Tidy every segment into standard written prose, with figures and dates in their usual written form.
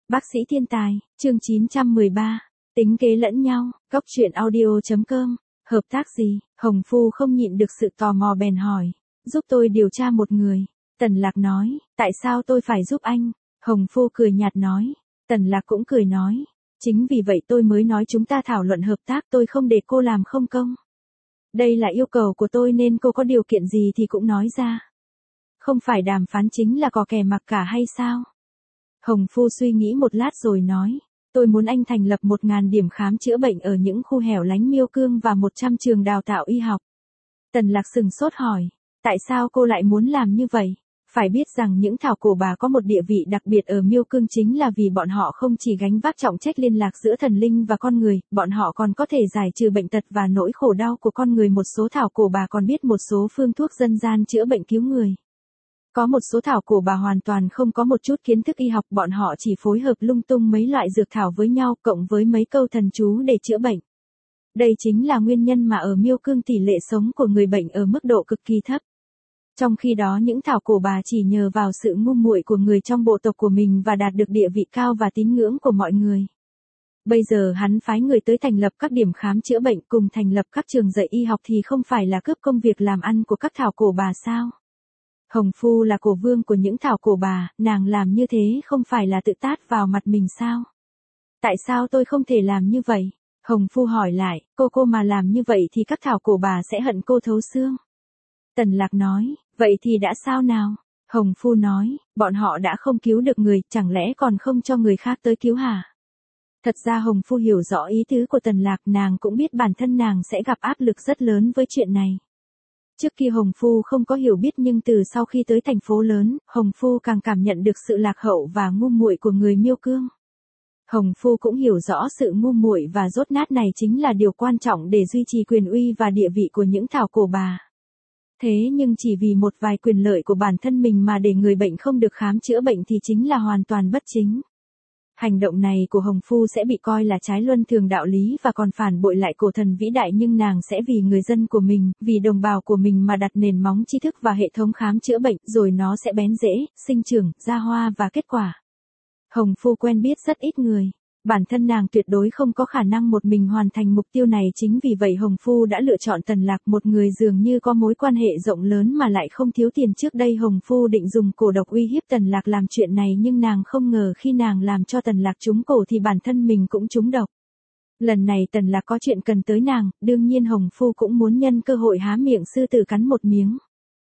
Bác sĩ thiên tài, chương 913, tính kế lẫn nhau, góc truyện audio.com, hợp tác gì? Hồng Phu không nhịn được sự tò mò bèn hỏi, giúp tôi điều tra một người. Tần Lạc nói, tại sao tôi phải giúp anh? Hồng Phu cười nhạt nói, Tần Lạc cũng cười nói, chính vì vậy tôi mới nói chúng ta thảo luận hợp tác, tôi không để cô làm không công. Đây là yêu cầu của tôi nên cô có điều kiện gì thì cũng nói ra. Không phải đàm phán chính là có kẻ mặc cả hay sao? Hồng Phu suy nghĩ một lát rồi nói, tôi muốn anh thành lập 1.000 điểm khám chữa bệnh ở những khu hẻo lánh Miêu Cương và 100 trường đào tạo y học. Tần Lạc sừng sốt hỏi, tại sao cô lại muốn làm như vậy? Phải biết rằng những thảo cổ bà có một địa vị đặc biệt ở Miêu Cương chính là vì bọn họ không chỉ gánh vác trọng trách liên lạc giữa thần linh và con người, bọn họ còn có thể giải trừ bệnh tật và nỗi khổ đau của con người. Một số thảo cổ bà còn biết một số phương thuốc dân gian chữa bệnh cứu người. Có một số thảo cổ bà hoàn toàn không có một chút kiến thức y học, bọn họ chỉ phối hợp lung tung mấy loại dược thảo với nhau cộng với mấy câu thần chú để chữa bệnh. Đây chính là nguyên nhân mà ở Miêu Cương tỷ lệ sống của người bệnh ở mức độ cực kỳ thấp. Trong khi đó những thảo cổ bà chỉ nhờ vào sự ngu muội của người trong bộ tộc của mình và đạt được địa vị cao và tín ngưỡng của mọi người. Bây giờ hắn phái người tới thành lập các điểm khám chữa bệnh cùng thành lập các trường dạy y học thì không phải là cướp công việc làm ăn của các thảo cổ bà sao? Hồng Phu là cổ vương của những thảo cổ bà, nàng làm như thế không phải là tự tát vào mặt mình sao? Tại sao tôi không thể làm như vậy? Hồng Phu hỏi lại, cô mà làm như vậy thì các thảo cổ bà sẽ hận cô thấu xương. Tần Lạc nói, vậy thì đã sao nào? Hồng Phu nói, bọn họ đã không cứu được người, chẳng lẽ còn không cho người khác tới cứu hả? Thật ra Hồng Phu hiểu rõ ý tứ của Tần Lạc, nàng cũng biết bản thân nàng sẽ gặp áp lực rất lớn với chuyện này. Trước kia Hồng Phu không có hiểu biết nhưng từ sau khi tới thành phố lớn, Hồng Phu càng cảm nhận được sự lạc hậu và ngu muội của người Miêu Cương. Hồng Phu cũng hiểu rõ sự ngu muội và dốt nát này chính là điều quan trọng để duy trì quyền uy và địa vị của những thảo cổ bà. Thế nhưng chỉ vì một vài quyền lợi của bản thân mình mà để người bệnh không được khám chữa bệnh thì chính là hoàn toàn bất chính. Hành động này của Hồng Phu sẽ bị coi là trái luân thường đạo lý và còn phản bội lại cổ thần vĩ đại, nhưng nàng sẽ vì người dân của mình, vì đồng bào của mình mà đặt nền móng tri thức và hệ thống khám chữa bệnh, rồi nó sẽ bén rễ, sinh trưởng, ra hoa và kết quả. Hồng Phu quen biết rất ít người. Bản thân nàng tuyệt đối không có khả năng một mình hoàn thành mục tiêu này, chính vì vậy Hồng Phu đã lựa chọn Tần Lạc, một người dường như có mối quan hệ rộng lớn mà lại không thiếu tiền. Trước đây Hồng Phu định dùng cổ độc uy hiếp Tần Lạc làm chuyện này, nhưng nàng không ngờ khi nàng làm cho Tần Lạc trúng cổ thì bản thân mình cũng trúng độc. Lần này Tần Lạc có chuyện cần tới nàng, đương nhiên Hồng Phu cũng muốn nhân cơ hội há miệng sư tử cắn một miếng.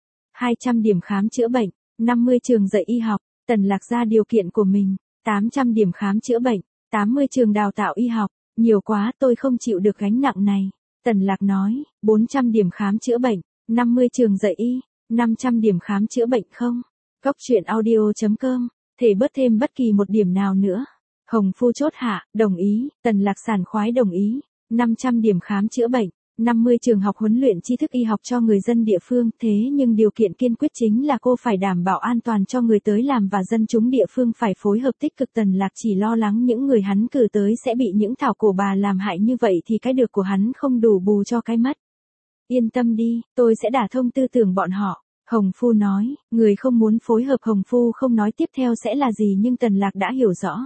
200 điểm khám chữa bệnh, 50 trường dạy y học, Tần Lạc ra điều kiện của mình, 800 điểm khám chữa bệnh, 80 trường đào tạo y học, nhiều quá tôi không chịu được gánh nặng này. Tần Lạc nói, 400 điểm khám chữa bệnh, 50 trường dạy y, 500 điểm khám chữa bệnh không? Góc truyện audio.com, thể bớt thêm bất kỳ một điểm nào nữa. Hồng Phu chốt hạ, đồng ý, Tần Lạc sảng khoái đồng ý, 500 điểm khám chữa bệnh, 50 trường học huấn luyện tri thức y học cho người dân địa phương, thế nhưng điều kiện kiên quyết chính là cô phải đảm bảo an toàn cho người tới làm và dân chúng địa phương phải phối hợp tích cực. Tần Lạc chỉ lo lắng những người hắn cử tới sẽ bị những thảo cổ bà làm hại, như vậy thì cái được của hắn không đủ bù cho cái mất. Yên tâm đi, tôi sẽ đả thông tư tưởng bọn họ. Hồng Phu nói, người không muốn phối hợp. Hồng Phu không nói tiếp theo sẽ là gì nhưng Tần Lạc đã hiểu rõ.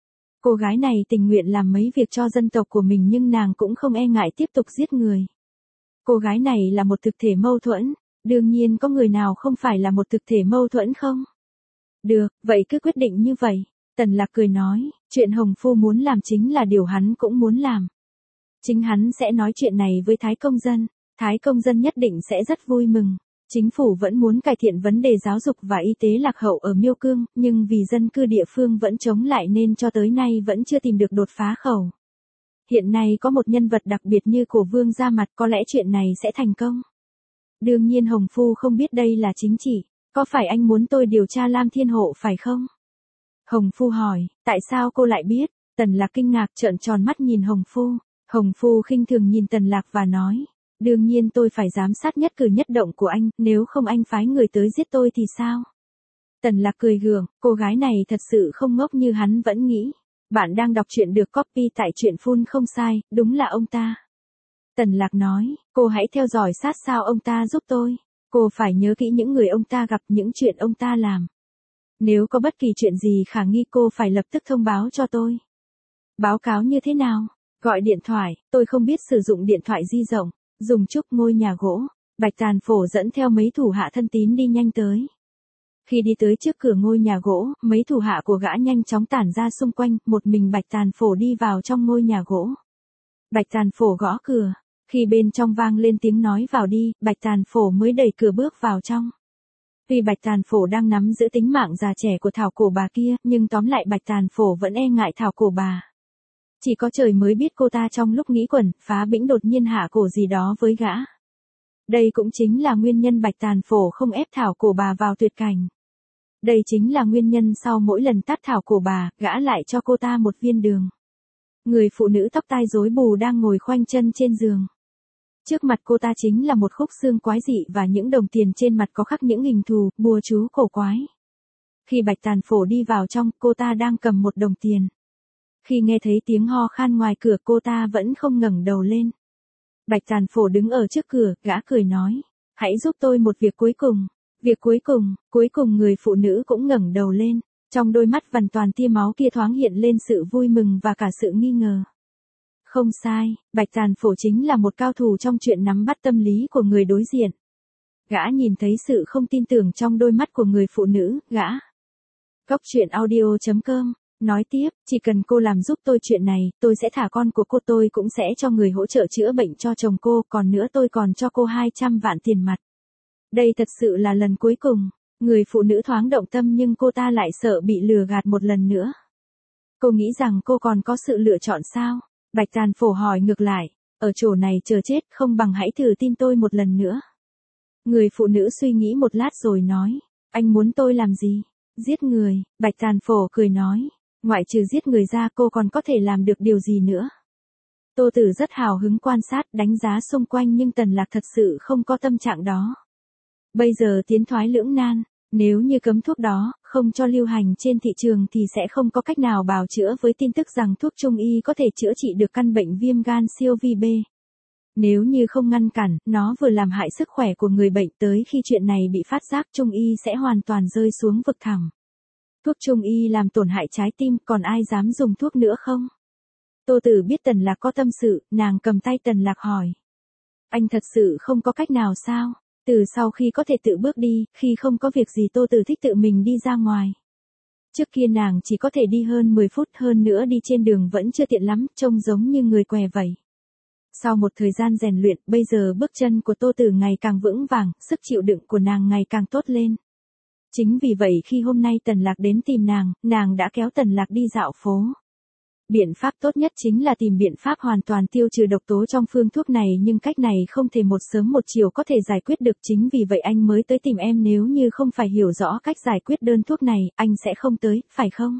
Cô gái này tình nguyện làm mấy việc cho dân tộc của mình nhưng nàng cũng không e ngại tiếp tục giết người. Cô gái này là một thực thể mâu thuẫn, đương nhiên có người nào không phải là một thực thể mâu thuẫn không? Được, vậy cứ quyết định như vậy. Tần Lạc cười nói, chuyện Hồng Phu muốn làm chính là điều hắn cũng muốn làm. Chính hắn sẽ nói chuyện này với Thái Công Dân, Thái Công Dân nhất định sẽ rất vui mừng. Chính phủ vẫn muốn cải thiện vấn đề giáo dục và y tế lạc hậu ở Miêu Cương, nhưng vì dân cư địa phương vẫn chống lại nên cho tới nay vẫn chưa tìm được đột phá khẩu. Hiện nay có một nhân vật đặc biệt như cổ vương ra mặt, có lẽ chuyện này sẽ thành công. Đương nhiên Hồng Phu không biết đây là chính chỉ, có phải anh muốn tôi điều tra Lam Thiên Hộ phải không? Hồng Phu hỏi, tại sao cô lại biết? Tần Lạc kinh ngạc trợn tròn mắt nhìn Hồng Phu. Hồng Phu khinh thường nhìn Tần Lạc và nói, đương nhiên tôi phải giám sát nhất cử nhất động của anh, nếu không anh phái người tới giết tôi thì sao? Tần Lạc cười gượng, cô gái này thật sự không ngốc như hắn vẫn nghĩ. Bạn đang đọc truyện được copy tại truyện phun không sai, đúng là ông ta. Tần Lạc nói, cô hãy theo dõi sát sao ông ta giúp tôi. Cô phải nhớ kỹ những người ông ta gặp, những chuyện ông ta làm. Nếu có bất kỳ chuyện gì khả nghi cô phải lập tức thông báo cho tôi. Báo cáo như thế nào? Gọi điện thoại, tôi không biết sử dụng điện thoại di động, dùng chút ngôi nhà gỗ. Bạch Tàn Phổ dẫn theo mấy thủ hạ thân tín đi nhanh tới. Khi đi tới trước cửa ngôi nhà gỗ, mấy thủ hạ của gã nhanh chóng tản ra xung quanh, một mình Bạch Tàn Phổ đi vào trong ngôi nhà gỗ. Bạch Tàn Phổ gõ cửa, khi bên trong vang lên tiếng nói vào đi, Bạch Tàn Phổ mới đẩy cửa bước vào trong. Tuy Bạch Tàn Phổ đang nắm giữ tính mạng già trẻ của thảo cổ bà kia, nhưng tóm lại Bạch Tàn Phổ vẫn e ngại thảo cổ bà. Chỉ có trời mới biết cô ta trong lúc nghĩ quẩn, phá bĩnh đột nhiên hạ cổ gì đó với gã. Đây cũng chính là nguyên nhân Bạch Tàn Phổ không ép thảo cổ bà vào tuyệt cảnh. Đây chính là nguyên nhân sau mỗi lần tát thảo cổ bà, gã lại cho cô ta một viên đường. Người phụ nữ tóc tai rối bù đang ngồi khoanh chân trên giường. Trước mặt cô ta chính là một khúc xương quái dị và những đồng tiền trên mặt có khắc những hình thù, bùa chú cổ quái. Khi Bạch Tàn Phổ đi vào trong, cô ta đang cầm một đồng tiền. Khi nghe thấy tiếng ho khan ngoài cửa, cô ta vẫn không ngẩng đầu lên. Bạch Tàn Phổ đứng ở trước cửa, gã cười nói, hãy giúp tôi một việc cuối cùng. Việc cuối cùng người phụ nữ cũng ngẩng đầu lên. Trong đôi mắt vằn toàn tia máu kia thoáng hiện lên sự vui mừng và cả sự nghi ngờ. Không sai, Bạch Tàn Phổ chính là một cao thủ trong chuyện nắm bắt tâm lý của người đối diện. Gã nhìn thấy sự không tin tưởng trong đôi mắt của người phụ nữ, gã. Cốc truyện audio.com nói tiếp, chỉ cần cô làm giúp tôi chuyện này, tôi sẽ thả con của cô, tôi cũng sẽ cho người hỗ trợ chữa bệnh cho chồng cô, còn nữa tôi còn cho cô 200 vạn tiền mặt. Đây thật sự là lần cuối cùng. Người phụ nữ thoáng động tâm nhưng cô ta lại sợ bị lừa gạt một lần nữa. Cô nghĩ rằng cô còn có sự lựa chọn sao? Bạch Tàn Phổ hỏi ngược lại, ở chỗ này chờ chết không bằng hãy thử tin tôi một lần nữa. Người phụ nữ suy nghĩ một lát rồi nói, anh muốn tôi làm gì? Giết người. Bạch Tàn Phổ cười nói, ngoại trừ giết người ra cô còn có thể làm được điều gì nữa? Tô Tử rất hào hứng quan sát đánh giá xung quanh nhưng Tần Lạc thật sự không có tâm trạng đó. Bây giờ tiến thoái lưỡng nan, nếu như cấm thuốc đó, không cho lưu hành trên thị trường thì sẽ không có cách nào bào chữa với tin tức rằng thuốc Trung Y có thể chữa trị được căn bệnh viêm gan siêu vi B. Nếu như không ngăn cản, nó vừa làm hại sức khỏe của người bệnh tới khi chuyện này bị phát giác Trung Y sẽ hoàn toàn rơi xuống vực thẳm. Thuốc Trung Y làm tổn hại trái tim, còn ai dám dùng thuốc nữa không? Tô Tử biết Tần Lạc có tâm sự, nàng cầm tay Tần Lạc hỏi. Anh thật sự không có cách nào sao? Từ sau khi có thể tự bước đi, khi không có việc gì Tô Tử thích tự mình đi ra ngoài. Trước kia nàng chỉ có thể đi hơn 10 phút, hơn nữa đi trên đường vẫn chưa tiện lắm, trông giống như người què vậy. Sau một thời gian rèn luyện, bây giờ bước chân của Tô Tử ngày càng vững vàng, sức chịu đựng của nàng ngày càng tốt lên. Chính vì vậy khi hôm nay Tần Lạc đến tìm nàng đã kéo Tần Lạc đi dạo phố. Biện pháp tốt nhất chính là tìm biện pháp hoàn toàn tiêu trừ độc tố trong phương thuốc này, nhưng cách này không thể một sớm một chiều có thể giải quyết được, chính vì vậy anh mới tới tìm em, nếu như không phải hiểu rõ cách giải quyết đơn thuốc này, anh sẽ không tới, phải không?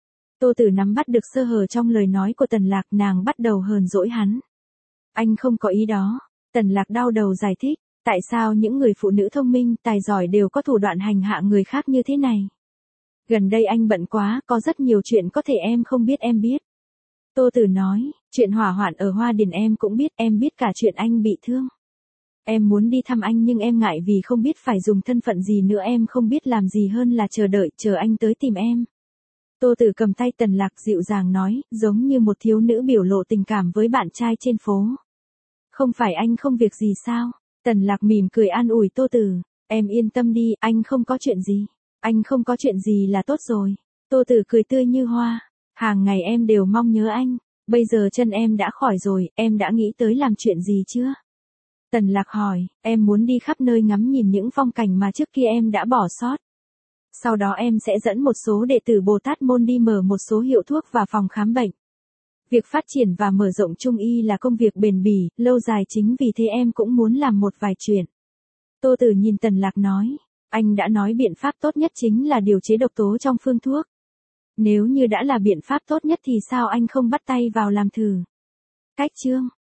Tô Tử nắm bắt được sơ hở trong lời nói của Tần Lạc, nàng bắt đầu hờn dỗi hắn. Anh không có ý đó. Tần Lạc đau đầu giải thích, tại sao những người phụ nữ thông minh, tài giỏi đều có thủ đoạn hành hạ người khác như thế này? Gần đây anh bận quá, có rất nhiều chuyện có thể em không biết em biết. Tô Tử nói, chuyện hỏa hoạn ở Hoa Điền em cũng biết, em biết cả chuyện anh bị thương. Em muốn đi thăm anh nhưng em ngại vì không biết phải dùng thân phận gì nữa, em không biết làm gì hơn là chờ đợi, chờ anh tới tìm em. Tô Tử cầm tay Tần Lạc dịu dàng nói, giống như một thiếu nữ biểu lộ tình cảm với bạn trai trên phố. Không phải anh không việc gì sao? Tần Lạc mỉm cười an ủi Tô Tử, em yên tâm đi, anh không có chuyện gì. Anh không có chuyện gì là tốt rồi. Tô Tử cười tươi như hoa. Hàng ngày em đều mong nhớ anh, bây giờ chân em đã khỏi rồi, em đã nghĩ tới làm chuyện gì chưa? Tần Lạc hỏi, em muốn đi khắp nơi ngắm nhìn những phong cảnh mà trước kia em đã bỏ sót. Sau đó em sẽ dẫn một số đệ tử Bồ Tát môn đi mở một số hiệu thuốc và phòng khám bệnh. Việc phát triển và mở rộng Trung Y là công việc bền bỉ, lâu dài, chính vì thế em cũng muốn làm một vài chuyện. Tô Tử nhìn Tần Lạc nói, anh đã nói biện pháp tốt nhất chính là điều chế độc tố trong phương thuốc. Nếu như đã là biện pháp tốt nhất thì sao anh không bắt tay vào làm thử? Cách chương